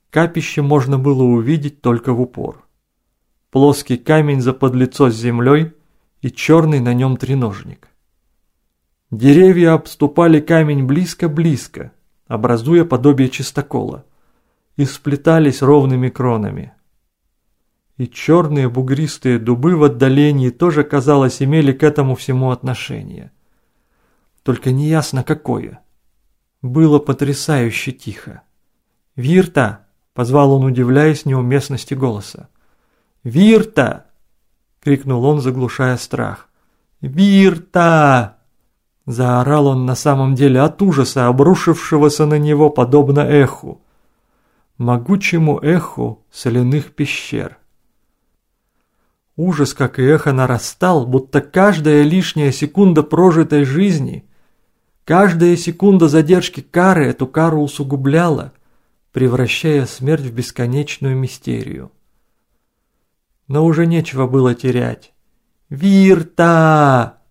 Капище можно было увидеть только в упор. Плоский камень заподлицо с землей и черный на нем треножник. Деревья обступали камень близко-близко, образуя подобие чистокола, и сплетались ровными кронами. И черные бугристые дубы в отдалении тоже, казалось, имели к этому всему отношение. Только неясно какое. Было потрясающе тихо. «Вирта!» – позвал он, удивляясь неуместности голоса. «Вирта!» – крикнул он, заглушая страх. «Вирта!» – заорал он на самом деле от ужаса, обрушившегося на него подобно эху. Могучему эху соляных пещер. Ужас, как и эхо, нарастал, будто каждая лишняя секунда прожитой жизни, каждая секунда задержки кары эту кару усугубляла, превращая смерть в бесконечную мистерию. Но уже нечего было терять. «Вирта!»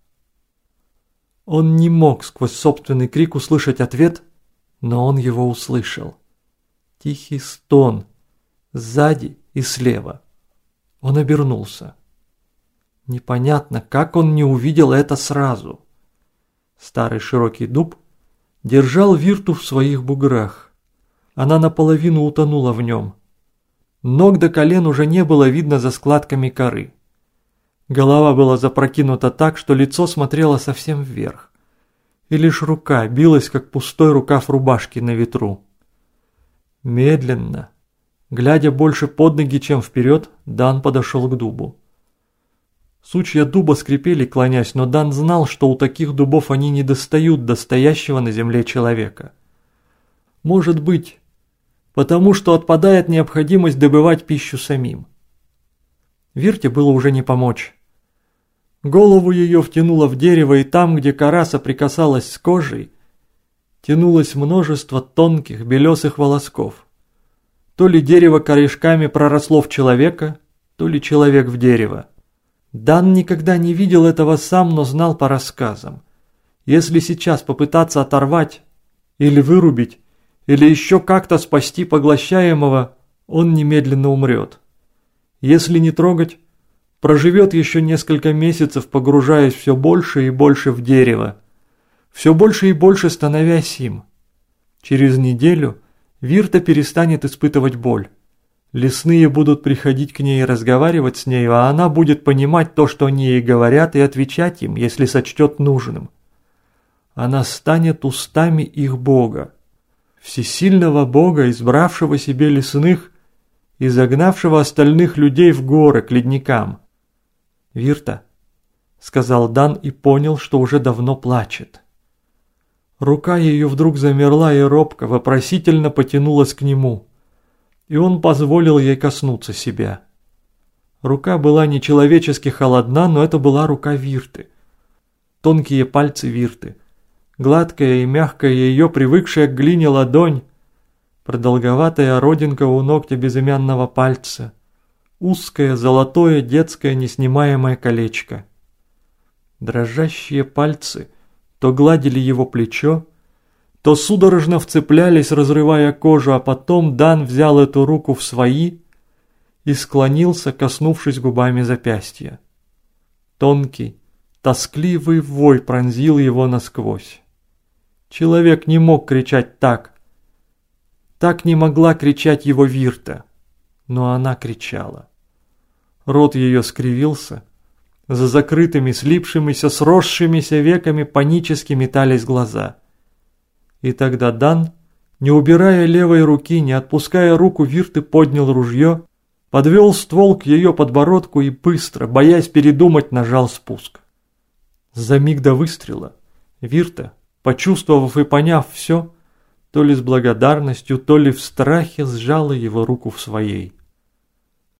Он не мог сквозь собственный крик услышать ответ, но он его услышал. Тихий стон сзади и слева. Он обернулся. Непонятно, как он не увидел это сразу. Старый широкий дуб держал Вирту в своих буграх. Она наполовину утонула в нем. Ног до колен уже не было видно за складками коры. Голова была запрокинута так, что лицо смотрело совсем вверх. И лишь рука билась, как пустой рукав рубашки на ветру. Медленно, глядя больше под ноги, чем вперед, Дан подошел к дубу. Сучья дуба скрипели, клонясь, но Дан знал, что у таких дубов они не достают до стоящего на земле человека. Может быть, потому что отпадает необходимость добывать пищу самим. Вирте было уже не помочь. Голову ее втянуло в дерево, и там, где кора соприкасалась с кожей, тянулось множество тонких белесых волосков. То ли дерево корешками проросло в человека, то ли человек в дерево. Дан никогда не видел этого сам, но знал по рассказам. Если сейчас попытаться оторвать или вырубить, или еще как-то спасти поглощаемого, он немедленно умрет. Если не трогать, проживет еще несколько месяцев, погружаясь все больше и больше в дерево, все больше и больше становясь им. Через неделю Вирта перестанет испытывать боль. Лесные будут приходить к ней и разговаривать с нею, а она будет понимать то, что они ей говорят, и отвечать им, если сочтет нужным. Она станет устами их Бога, всесильного Бога, избравшего себе лесных и загнавшего остальных людей в горы к ледникам. «Вирта», — сказал Дан и понял, что уже давно плачет. Рука ее вдруг замерла и робко, вопросительно потянулась к нему, и он позволил ей коснуться себя. Рука была нечеловечески холодна, но это была рука Вирты. Тонкие пальцы Вирты, гладкая и мягкая ее, привыкшая к глине ладонь, продолговатая родинка у ногтя безымянного пальца, узкое, золотое, детское, неснимаемое колечко. Дрожащие пальцы то гладили его плечо, то судорожно вцеплялись, разрывая кожу, а потом Дан взял эту руку в свои и склонился, коснувшись губами запястья. Тонкий, тоскливый вой пронзил его насквозь. Человек не мог кричать так. Так не могла кричать его Вирта, но она кричала. Рот ее скривился, за закрытыми, слипшимися, сросшимися веками панически метались глаза. И тогда Дан, не убирая левой руки, не отпуская руку Вирты, поднял ружье, подвел ствол к ее подбородку и быстро, боясь передумать, нажал спуск. За миг до выстрела Вирта, почувствовав и поняв все, то ли с благодарностью, то ли в страхе сжала его руку в своей.